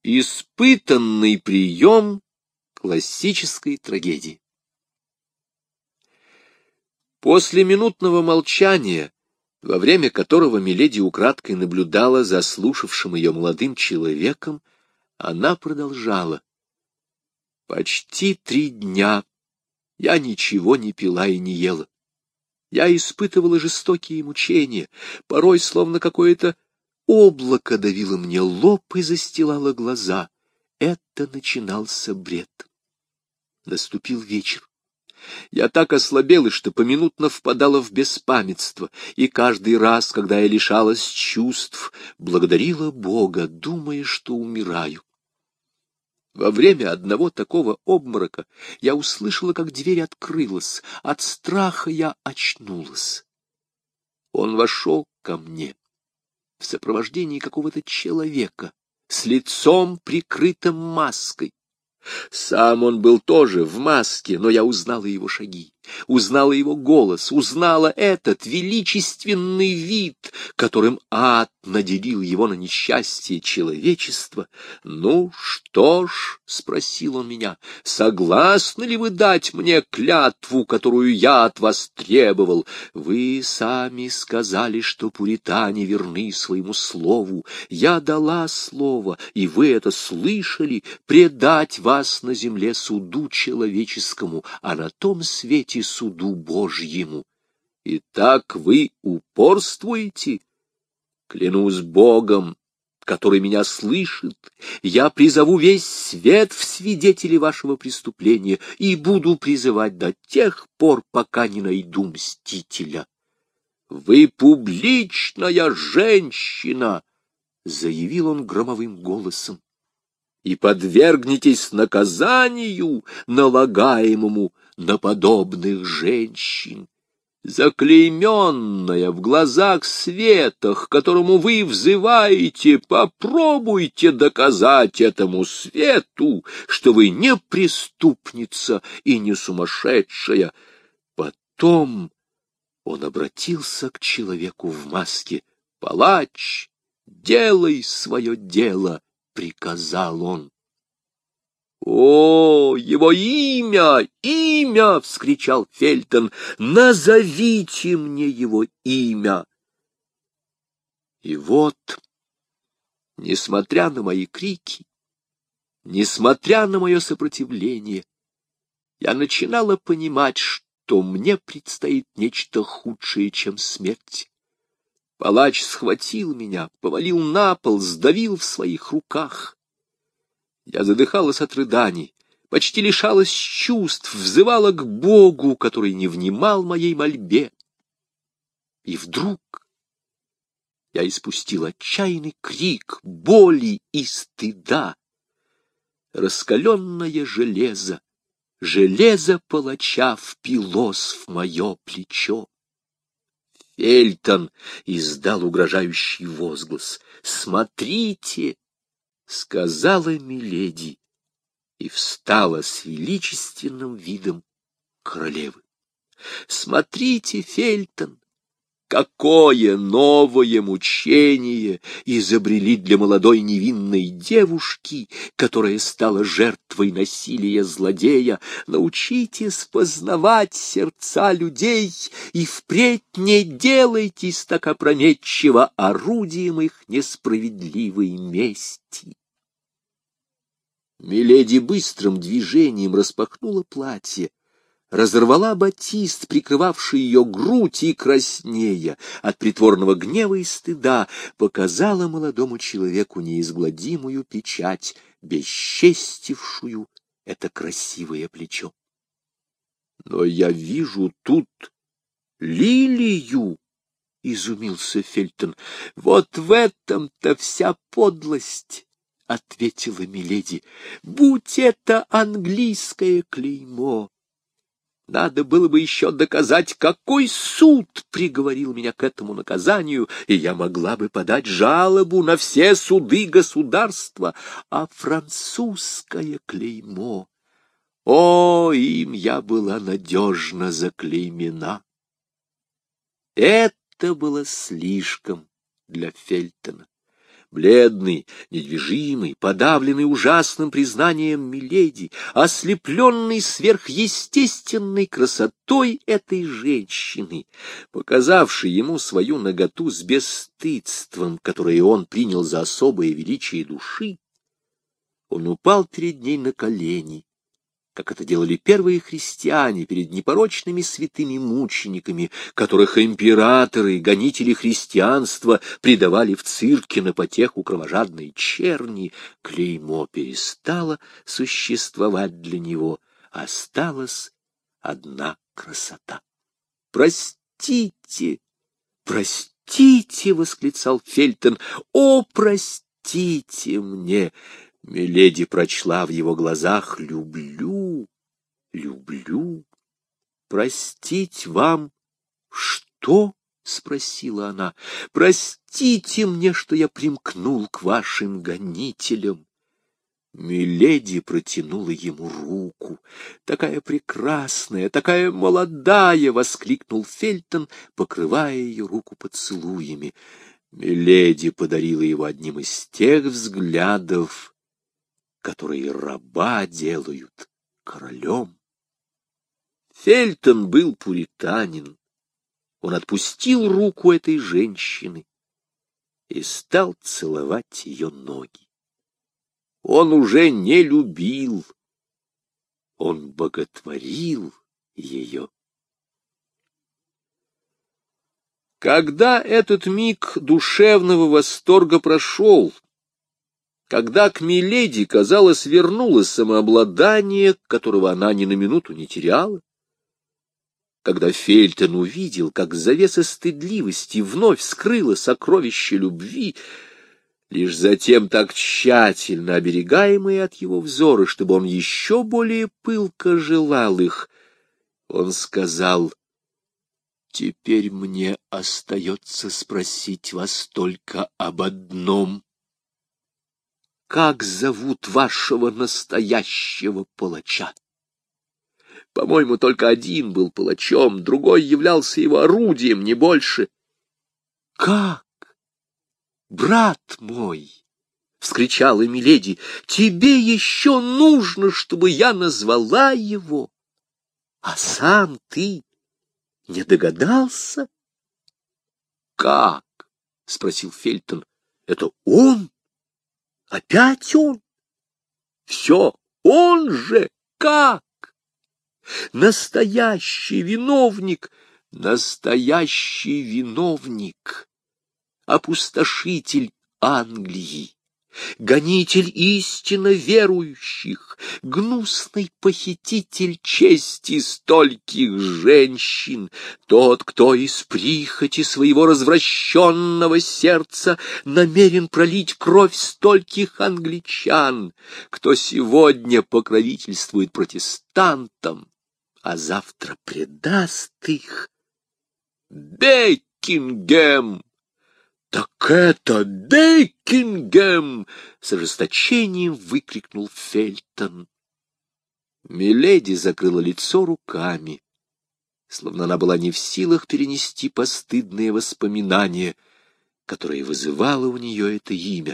Испытанный прием классической трагедии. После минутного молчания, во время которого миледи украдкой наблюдала за слушавшим ее молодым человеком, она продолжала. Почти 3 дня я ничего не пила и не ела. Я испытывала жестокие мучения, порой словно какое-то облако давило мне лоб и застилало глаза. Это начинался бред. Наступил вечер. Я так ослабела, что поминутно впадала в беспамятство, и каждый раз, когда я лишалась чувств, благодарила Бога, думая, что умираю. Во время одного такого обморока я услышала, как дверь открылась. От страха я очнулась. Он вошел ко мне в сопровождении какого-то человека с лицом, прикрытым маской. Сам он был тоже в маске, но я узнала его шаги, узнала его голос, узнала этот величественный вид, которым ад наделил его на несчастье человечества. «Ну что ж», — спросил он меня, — «согласны ли вы дать мне клятву, которую я от вас требовал? Вы сами сказали, что пуритане верны своему слову. Я дала слово, и вы это слышали, предать вас на земле суду человеческому, а на том свете суду Божьему. Итак, вы упорствуете? Клянусь Богом, который меня слышит, я призову весь свет в свидетели вашего преступления и буду призывать до тех пор, пока не найду мстителя. Вы публичная женщина, — заявил он громовым голосом, — и подвергнетесь наказанию, налагаемому на подобных женщин. Заклейменная в глазах света, к которому вы взываете, попробуйте доказать этому свету, что вы не преступница и не сумасшедшая. Потом он обратился к человеку в маске. «Палач, делай свое дело», — приказал он. «О, его имя! Имя!» — вскричал Фельтон. «Назовите мне его имя!» И вот, несмотря на мои крики, несмотря на мое сопротивление, я начинала понимать, что мне предстоит нечто худшее, чем смерть. Палач схватил меня, повалил на пол, сдавил в своих руках. Я задыхалась от рыданий, почти лишалась чувств, взывала к Богу, который не внимал моей мольбе. И вдруг я испустил отчаянный крик боли и стыда. Раскаленное железо, железо палача впилось в мое плечо. Фельтон издал угрожающий возглас. «Смотрите!» — сказала миледи и встала с величественным видом королевы. «Смотрите, Фельтон, какое новое мучение изобрели для молодой невинной девушки, которая стала жертвой насилия злодея. Научитесь познавать сердца людей и впредь не делайтесь так опрометчиво орудием их несправедливой мести». Миледи быстрым движением распахнула платье, разорвала батист, прикрывавший ее грудь, и, краснея от притворного гнева и стыда, показала молодому человеку неизгладимую печать, бесчестившую это красивое плечо. «Но я вижу тут лилию», — изумился Фельтон. «Вот в этом-то вся подлость», — ответила миледи. «Будь это английское клеймо, надо было бы еще доказать, какой суд приговорил меня к этому наказанию, и я могла бы подать жалобу на все суды государства. А французское клеймо, о, им я была надежно заклеймена». Это было слишком для Фельтона. Бледный, недвижимый, подавленный ужасным признанием миледи, ослепленный сверхъестественной красотой этой женщины, показавшей ему свою наготу с бесстыдством, которое он принял за особое величие души, он упал перед ней на колени, как это делали первые христиане перед непорочными святыми мучениками, которых императоры и гонители христианства предавали в цирке на потеху кровожадной черни. Клеймо перестало существовать для него, осталась одна красота. «Простите, простите!» — восклицал Фельтон. «О, простите мне!» Миледи прочла в его глазах «люблю, люблю». «Простить вам что?» — спросила она. «Простите мне, что я примкнул к вашим гонителям». Миледи протянула ему руку. «Такая прекрасная, такая молодая!» — воскликнул Фельтон, покрывая ее руку поцелуями. Миледи подарила его одним из тех взглядов, которые раба делают королем. Фельтон был пуританин. Он отпустил руку этой женщины и стал целовать ее ноги. Он уже не любил, он боготворил ее. Когда этот миг душевного восторга прошел, когда к миледи, казалось, вернулось самообладание, которого она ни на минуту не теряла, когда Фельтон увидел, как завеса стыдливости вновь скрыла сокровище любви, лишь затем так тщательно оберегаемые от его взора, чтобы он еще более пылко желал их, он сказал: «Теперь мне остается спросить вас только об одном. Как зовут вашего настоящего палача? По-моему, только один был палачом, другой являлся его орудием, не больше». «Как? Брат мой!» — вскричала миледи. «Тебе еще нужно, чтобы я назвала его, а сам ты не догадался?» «Как?» — спросил Фельтон. «Это он? Опять он? Все он же? Как? Настоящий виновник, настоящий виновник, опустошитель Англии, гонитель истинно верующих, гнусный похититель чести стольких женщин, тот, кто из прихоти своего развращенного сердца намерен пролить кровь стольких англичан, кто сегодня покровительствует протестантам, а завтра предаст их. Бекингем! «Так это Бекингем!» — с ожесточением выкрикнул Фельтон. Миледи закрыла лицо руками, словно она была не в силах перенести постыдные воспоминания, которые вызывало у нее это имя.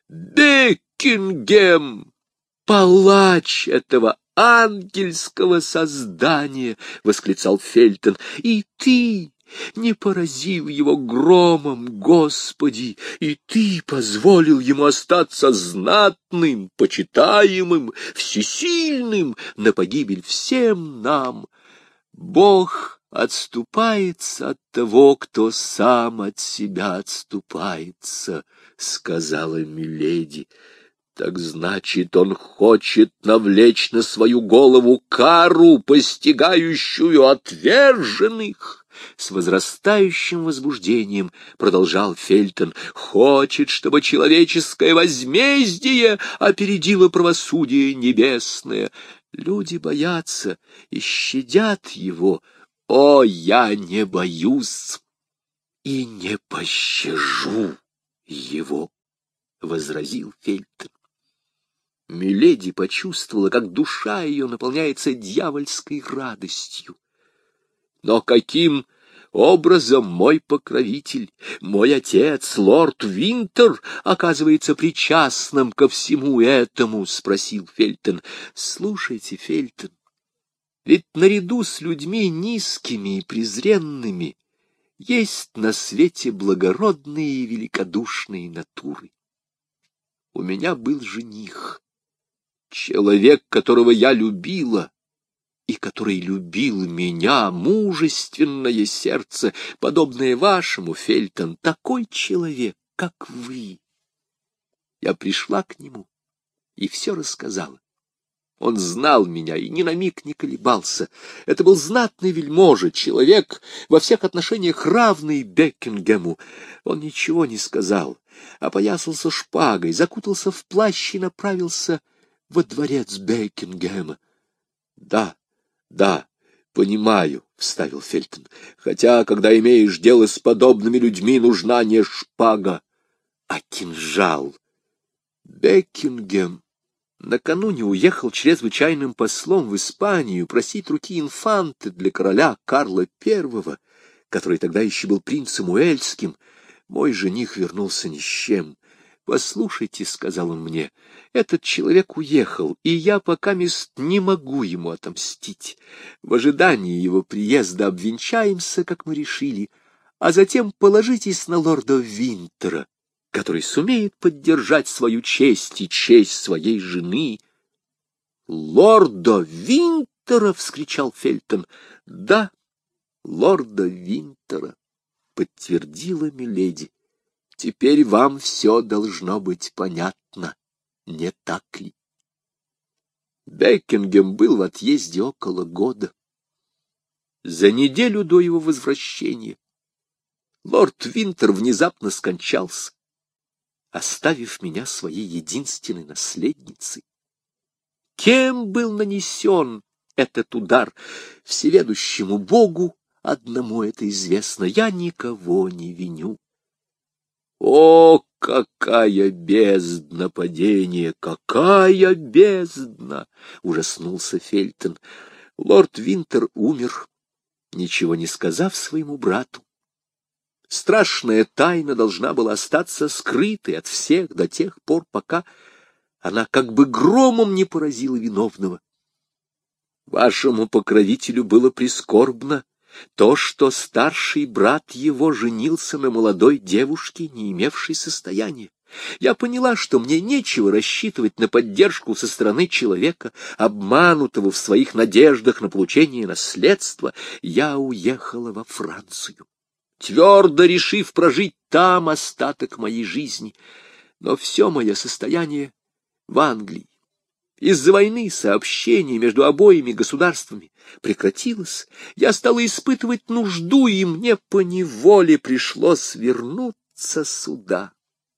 «Бекингем! Палач этого ангельского создания!» — восклицал Фельтон. «И ты не поразил его громом, Господи, и ты позволил ему остаться знатным, почитаемым, всесильным на погибель всем нам. Бог отступается от того, кто сам от себя отступается», — сказала миледи. «Так значит, он хочет навлечь на свою голову кару, постигающую отверженных?» С возрастающим возбуждением продолжал Фельтон. «Хочет, чтобы человеческое возмездие опередило правосудие небесное. Люди боятся и щадят его. О, я не боюсь и не пощажу его», — возразил Фельтон. Миледи почувствовала, как душа ее наполняется дьявольской радостью. Но каким образом мой покровитель, мой отец, лорд Винтер, оказывается причастным ко всему этому? — спросил Фельтон. — Слушайте, Фельтон, ведь наряду с людьми низкими и презренными есть на свете благородные и великодушные натуры. У меня был жених, человек, которого я любила, и который любил меня, мужественное сердце, подобное вашему, Фельтон, такой человек, как вы. Я пришла к нему и все рассказала. Он знал меня и ни на миг не колебался. Это был знатный вельможа, человек, во всех отношениях равный Бекингему. Он ничего не сказал, опоясался шпагой, закутался в плащ и направился во дворец Бекингема. — Да, понимаю, — вставил Фельтон, — хотя, когда имеешь дело с подобными людьми, нужна не шпага, а кинжал. Бекингем накануне уехал чрезвычайным послом в Испанию просить руки инфанты для короля Карла I, который тогда еще был принцем Уэльским. Мой жених вернулся ни с чем. «Послушайте», — сказал он мне, — «этот человек уехал, и я покамест не могу ему отомстить. В ожидании его приезда обвенчаемся, как мы решили, а затем положитесь на лорда Винтера, который сумеет поддержать свою честь и честь своей жены». «Лорда Винтера!» — вскричал Фельтон. «Да, лорда Винтера», — подтвердила миледи. «Теперь вам все должно быть понятно, не так ли?» Бекингем был в отъезде около года. За неделю до его возвращения лорд Винтер внезапно скончался, оставив меня своей единственной наследницей. Кем был нанесен этот удар? Всеведущему Богу одному это известно. Я никого не виню. О, какая бездна падения! Какая бездна! — ужаснулся Фельтон. Лорд Винтер умер, ничего не сказав своему брату. Страшная тайна должна была остаться скрытой от всех до тех пор, пока она как бы громом не поразила виновного. Вашему покровителю было прискорбно то, что старший брат его женился на молодой девушке, не имевшей состояния. Я поняла, что мне нечего рассчитывать на поддержку со стороны человека, обманутого в своих надеждах на получение наследства. Я уехала во Францию, твердо решив прожить там остаток моей жизни. Но все мое состояние в Англии. Из-за войны сообщение между обоими государствами прекратилось. Я стала испытывать нужду, и мне поневоле пришлось вернуться сюда.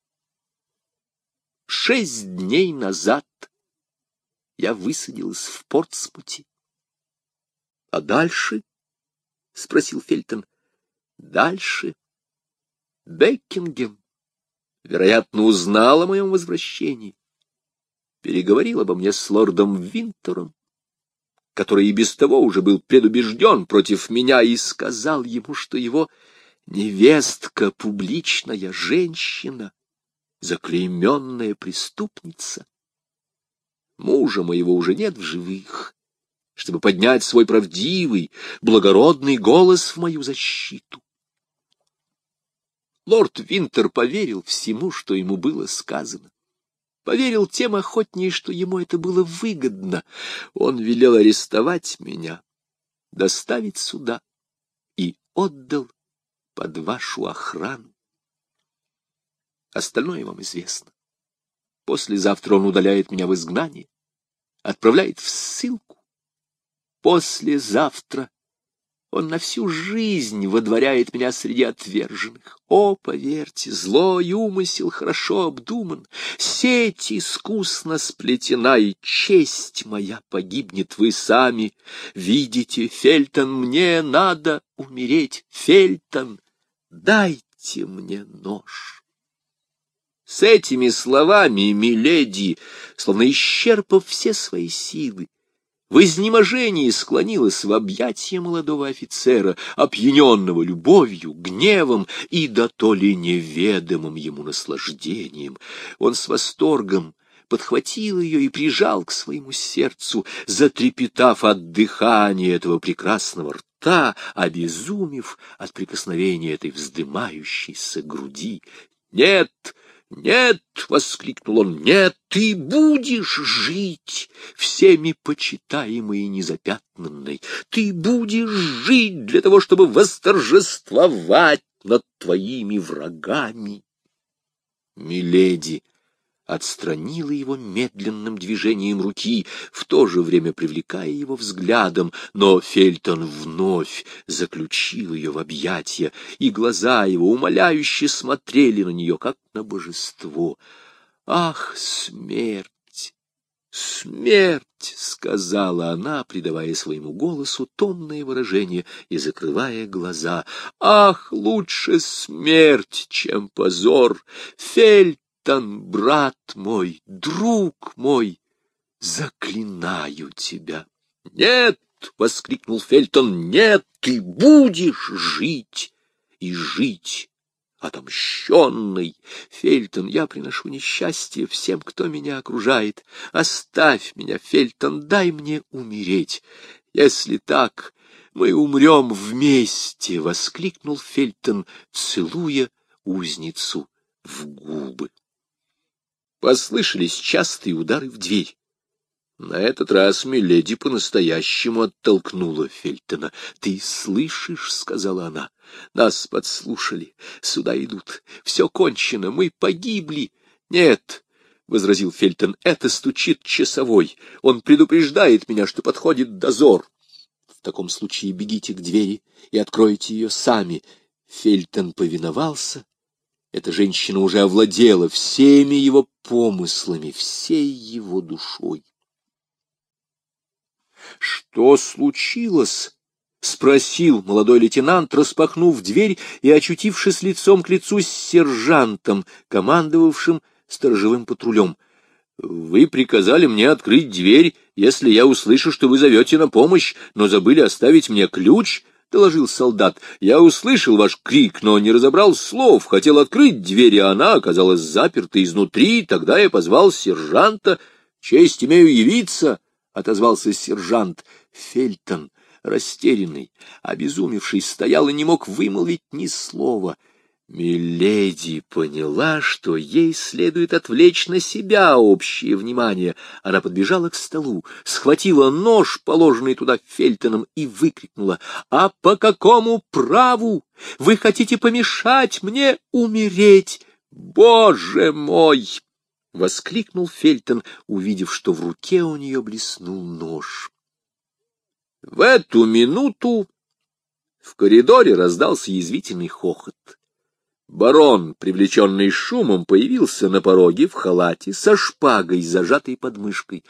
6 дней назад я высадилась в Портсмуте. — А дальше? — спросил Фельтон. — Дальше Бекингем, вероятно, узнал о моем возвращении, переговорил обо мне с лордом Винтером, который и без того уже был предубежден против меня, и сказал ему, что его невестка — публичная женщина, заклейменная преступница. Мужа моего уже нет в живых, чтобы поднять свой правдивый, благородный голос в мою защиту. Лорд Винтер поверил всему, что ему было сказано. Поверил тем охотнее, что ему это было выгодно. Он велел арестовать меня, доставить сюда и отдал под вашу охрану. Остальное вам известно. Послезавтра он удаляет меня в изгнание, отправляет в ссылку. Послезавтра он на всю жизнь водворяет меня среди отверженных. О, поверьте, злой умысел хорошо обдуман, сеть искусно сплетена, и честь моя погибнет. Вы сами видите, Фельтон, мне надо умереть. Фельтон, дайте мне нож. С этими словами миледи, словно исчерпав все свои силы, в изнеможении склонилась в объятия молодого офицера, опьяненного любовью, гневом и дотоле неведомым ему наслаждением. Он с восторгом подхватил ее и прижал к своему сердцу, затрепетав от дыхания этого прекрасного рта, обезумев от прикосновения этой вздымающейся груди. «Нет! Нет!» — воскликнул он. «Нет! Ты будешь жить, всеми почитаемой и незапятнанной! Ты будешь жить для того, чтобы восторжествовать над твоими врагами!» Миледи отстранила его медленным движением руки, в то же время привлекая его взглядом, но Фельтон вновь заключил ее в объятия, и глаза его умоляюще смотрели на нее, как на божество. «Ах, смерть! Смерть!» — сказала она, придавая своему голосу томное выражение и закрывая глаза. «Ах, лучше смерть, чем позор! Фельтон, брат мой, друг мой, заклинаю тебя!» «Нет!» — воскликнул Фельтон. «Нет! Ты будешь жить и жить!» Отомщенный. Фельтон, я приношу несчастье всем, кто меня окружает. Оставь меня, Фельтон, дай мне умереть. Если так, мы умрем вместе, — воскликнул Фельтон, целуя узницу в губы. Послышались частые удары в дверь. На этот раз миледи по-настоящему оттолкнула Фельтона. «Ты слышишь, — сказала она, — нас подслушали, сюда идут, все кончено, мы погибли». «Нет, — возразил Фельтон, — это стучит часовой, он предупреждает меня, что подходит дозор». «В таком случае бегите к двери и откройте ее сами». Фельтон повиновался. Эта женщина уже овладела всеми его помыслами, всей его душой. «Что случилось?» — спросил молодой лейтенант, распахнув дверь и очутившись лицом к лицу с сержантом, командовавшим сторожевым патрулем. «Вы приказали мне открыть дверь, если я услышу, что вы зовете на помощь, но забыли оставить мне ключ», — доложил солдат. «Я услышал ваш крик, но не разобрал слов, хотел открыть дверь, а она оказалась заперта изнутри, тогда я позвал сержанта. Честь имею явиться», — отозвался сержант. Фельтон, растерянный, обезумевший, стоял и не мог вымолвить ни слова. Миледи поняла, что ей следует отвлечь на себя общее внимание. Она подбежала к столу, схватила нож, положенный туда Фельтоном, и выкрикнула: «А по какому праву вы хотите помешать мне умереть? Боже мой!» — воскликнул Фельтон, увидев, что в руке у нее блеснул нож. В эту минуту в коридоре раздался язвительный хохот. Барон, привлеченный шумом, появился на пороге в халате со шпагой, зажатой под мышкой.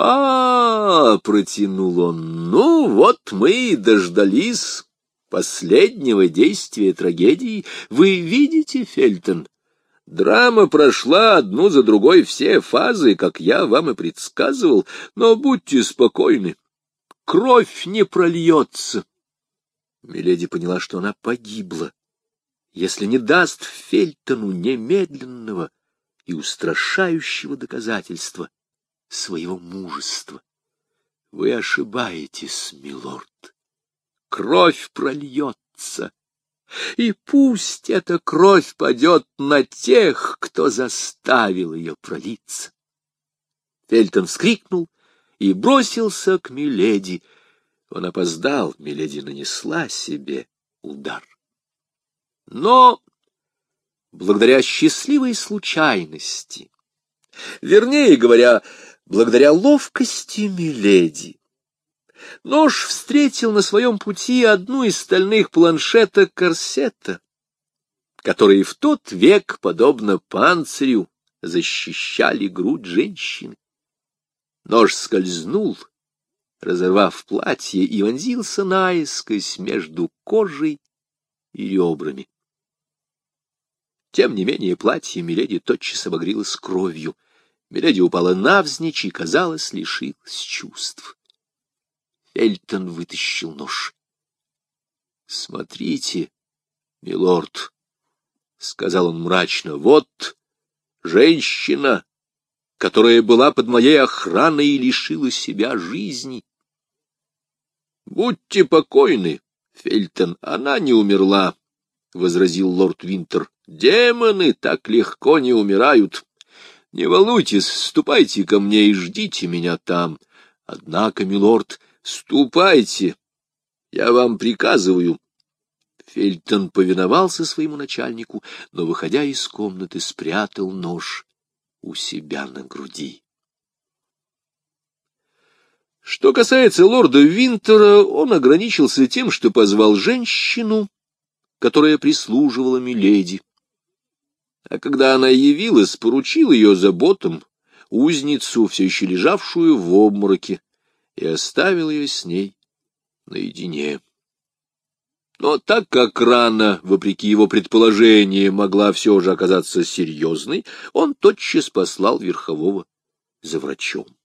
Протянул он. «Ну, вот мы и дождались последнего действия трагедии. Вы видите, Фельтон? Драма прошла одну за другой все фазы, как я вам и предсказывал, но будьте спокойны, кровь не прольется». Миледи поняла, что она погибла, если не даст Фельтону немедленного и устрашающего доказательства своего мужества. «Вы ошибаетесь, милорд. Кровь прольется. И пусть эта кровь падет на тех, кто заставил ее пролиться». Фельтон вскрикнул и бросился к миледи. Он опоздал, миледи нанесла себе удар. Но благодаря счастливой случайности, вернее говоря, благодаря ловкости миледи, нож встретил на своем пути одну из стальных планшеток корсета, которые в тот век, подобно панцирю, защищали грудь женщины. Нож скользнул, разорвав платье, и вонзился наискось между кожей и ребрами. Тем не менее платье миледи тотчас обогрелось кровью. Миледи упала навзничь и, казалось, лишилась чувств. Фельтон вытащил нож. — Смотрите, милорд, — сказал он мрачно, — вот женщина, которая была под моей охраной и лишила себя жизни. Будьте покойны, Фельтон, она не умерла, — возразил лорд Винтер. — Демоны так легко не умирают. Не волнуйтесь, ступайте ко мне и ждите меня там. Однако, милорд, ступайте, я вам приказываю. Фельтон повиновался своему начальнику, но, выходя из комнаты, спрятал нож у себя на груди. Что касается лорда Винтера, он ограничился тем, что позвал женщину, которая прислуживала миледи. А когда она явилась, поручил ее заботам узницу, все еще лежавшую в обмороке, и оставил ее с ней наедине. Но так как рана, вопреки его предположениям, могла все же оказаться серьезной, он тотчас послал верхового за врачом.